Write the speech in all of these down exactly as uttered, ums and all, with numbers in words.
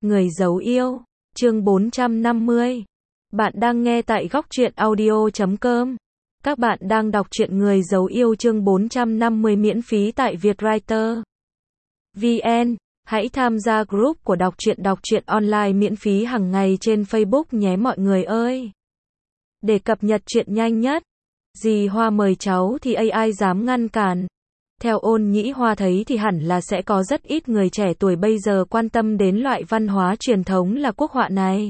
Người giấu yêu, chương bốn trăm năm mươi. Bạn đang nghe tại góc truyện audio chấm com. Các bạn đang đọc truyện Người giấu yêu chương bốn trăm năm mươi miễn phí tại Vietwriter vê en. Hãy tham gia group của đọc truyện đọc truyện online miễn phí hàng ngày trên Facebook nhé mọi người ơi. Để cập nhật truyện nhanh nhất, dì Hoa mời cháu thì ai dám ngăn cản. Theo Ôn Nhĩ Hoa thấy thì hẳn là sẽ có rất ít người trẻ tuổi bây giờ quan tâm đến loại văn hóa truyền thống là quốc họa này.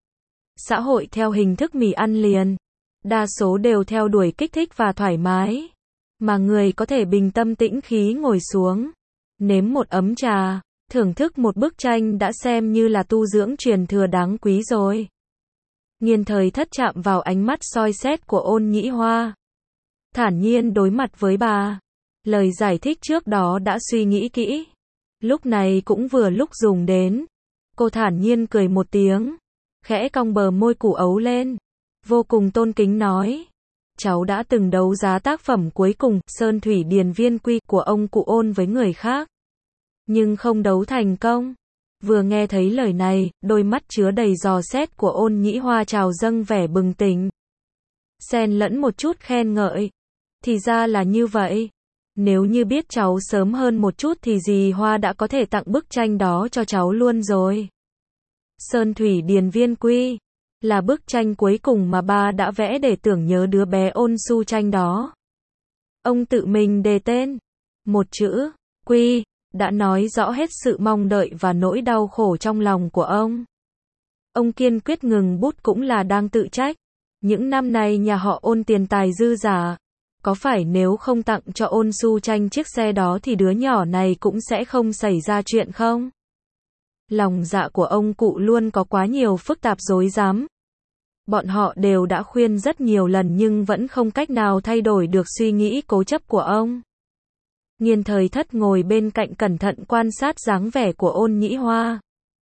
Xã hội theo hình thức mì ăn liền, đa số đều theo đuổi kích thích và thoải mái. Mà người có thể bình tâm tĩnh khí ngồi xuống, nếm một ấm trà, thưởng thức một bức tranh đã xem như là tu dưỡng truyền thừa đáng quý rồi. Nghiên Thời Thất chạm vào ánh mắt soi xét của Ôn Nhĩ Hoa, thản nhiên đối mặt với bà. Lời giải thích trước đó đã suy nghĩ kỹ, lúc này cũng vừa lúc dùng đến. Cô thản nhiên cười một tiếng, khẽ cong bờ môi củ ấu lên, vô cùng tôn kính nói: cháu đã từng đấu giá tác phẩm cuối cùng, Sơn Thủy Điền Viên Quy, của ông cụ Ôn với người khác, nhưng không đấu thành công. Vừa nghe thấy lời này, đôi mắt chứa đầy dò xét của Ôn Nhĩ Hoa trào dâng vẻ bừng tỉnh, xen lẫn một chút khen ngợi. Thì ra là như vậy. Nếu như biết cháu sớm hơn một chút thì dì Hoa đã có thể tặng bức tranh đó cho cháu luôn rồi. Sơn Thủy Điền Viên Quy là bức tranh cuối cùng mà ba đã vẽ để tưởng nhớ đứa bé Ôn Su Tranh đó. Ông tự mình đề tên. Một chữ, Quy, đã nói rõ hết sự mong đợi và nỗi đau khổ trong lòng của ông. Ông kiên quyết ngừng bút cũng là đang tự trách. Những năm này nhà họ Ôn tiền tài dư dả. Có phải nếu không tặng cho Ôn Su Tranh chiếc xe đó thì đứa nhỏ này cũng sẽ không xảy ra chuyện không? Lòng dạ của ông cụ luôn có quá nhiều phức tạp rối rắm. Bọn họ đều đã khuyên rất nhiều lần nhưng vẫn không cách nào thay đổi được suy nghĩ cố chấp của ông. Nghiên Thời Thất ngồi bên cạnh cẩn thận quan sát dáng vẻ của Ôn Nhĩ Hoa.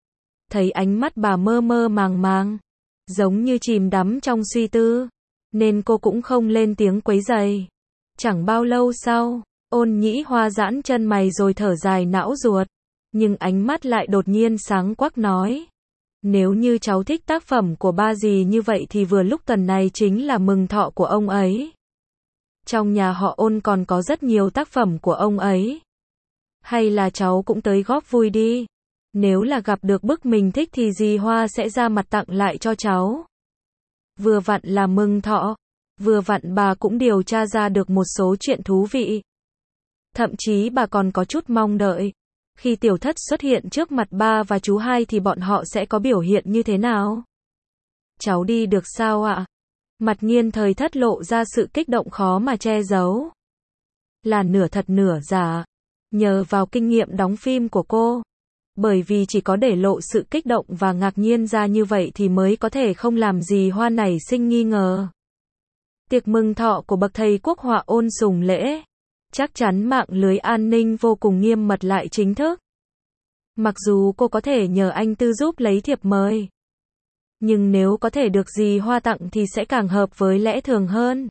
Thấy ánh mắt bà mơ mơ màng màng, giống như chìm đắm trong suy tư, nên cô cũng không lên tiếng quấy rầy. Chẳng bao lâu sau, Ôn Nhĩ Hoa giãn chân mày rồi thở dài não ruột, nhưng ánh mắt lại đột nhiên sáng quắc nói: nếu như cháu thích tác phẩm của ba dì như vậy thì vừa lúc tuần này chính là mừng thọ của ông ấy. Trong nhà họ Ôn còn có rất nhiều tác phẩm của ông ấy. Hay là cháu cũng tới góp vui đi. Nếu là gặp được bức mình thích thì dì Hoa sẽ ra mặt tặng lại cho cháu. Vừa vặn là mừng thọ, vừa vặn bà cũng điều tra ra được một số chuyện thú vị. Thậm chí bà còn có chút mong đợi, khi Tiểu Thất xuất hiện trước mặt ba và chú hai thì bọn họ sẽ có biểu hiện như thế nào. Cháu đi được sao ạ? Mặt Nghiên Thời Thất lộ ra sự kích động khó mà che giấu. Là nửa thật nửa giả. Nhờ vào kinh nghiệm đóng phim của cô, bởi vì chỉ có để lộ sự kích động và ngạc nhiên ra như vậy thì mới có thể không làm dì Hoa nảy sinh nghi ngờ. Tiệc mừng thọ của bậc thầy quốc họa Ôn Sùng Lễ, chắc chắn mạng lưới an ninh vô cùng nghiêm mật lại chính thức. Mặc dù cô có thể nhờ anh Tư giúp lấy thiệp mời, nhưng nếu có thể được dì Hoa tặng thì sẽ càng hợp với lẽ thường hơn.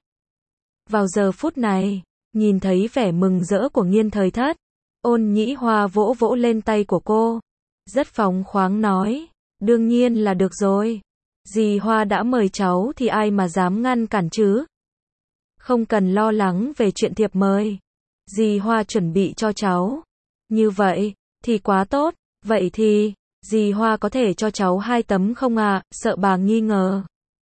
Vào giờ phút này, nhìn thấy vẻ mừng rỡ của Nghiên Thời Thất, Ôn Nhĩ Hoa vỗ vỗ lên tay của cô, rất phóng khoáng nói: đương nhiên là được rồi. Dì Hoa đã mời cháu thì ai mà dám ngăn cản chứ. Không cần lo lắng về chuyện thiệp mời. Dì Hoa chuẩn bị cho cháu. Như vậy, thì quá tốt. Vậy thì, dì Hoa có thể cho cháu hai tấm không à, sợ bà nghi ngờ.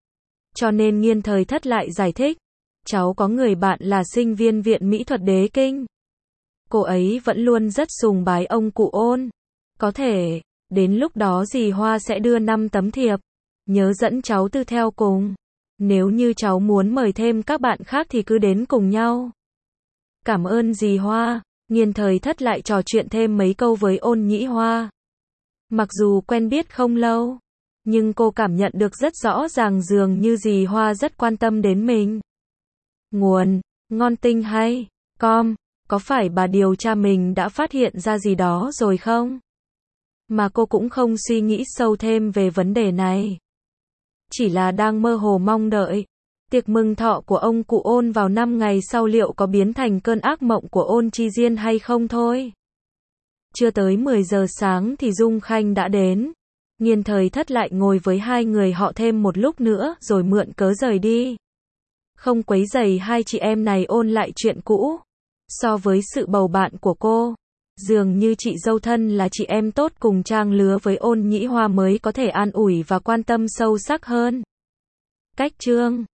Cho nên Nghiên Thời Thất lại giải thích. Cháu có người bạn là sinh viên Viện Mỹ thuật Đế Kinh. Cô ấy vẫn luôn rất sùng bái ông cụ Ôn. Có thể, đến lúc đó dì Hoa sẽ đưa năm tấm thiệp. Nhớ dẫn cháu Tư theo cùng. Nếu như cháu muốn mời thêm các bạn khác thì cứ đến cùng nhau. Cảm ơn dì Hoa. Nghiên Thời Thất lại trò chuyện thêm mấy câu với Ôn Nhĩ Hoa. Mặc dù quen biết không lâu, nhưng cô cảm nhận được rất rõ ràng dường như dì Hoa rất quan tâm đến mình. Nguồn: ngon tinh hay com. Có phải bà điều tra mình đã phát hiện ra gì đó rồi không? Mà cô cũng không suy nghĩ sâu thêm về vấn đề này. Chỉ là đang mơ hồ mong đợi. Tiệc mừng thọ của ông cụ Ôn vào năm ngày sau liệu có biến thành cơn ác mộng của Ôn Chi Diên hay không thôi. Chưa tới mười giờ sáng thì Dung Khanh đã đến. Nghiên Thời Thất lại ngồi với hai người họ thêm một lúc nữa rồi mượn cớ rời đi. Không quấy rầy hai chị em này ôn lại chuyện cũ. So với sự bầu bạn của cô, dường như chị dâu thân là chị em tốt cùng trang lứa với Ôn Nhĩ Hoa mới có thể an ủi và quan tâm sâu sắc hơn. Cách chương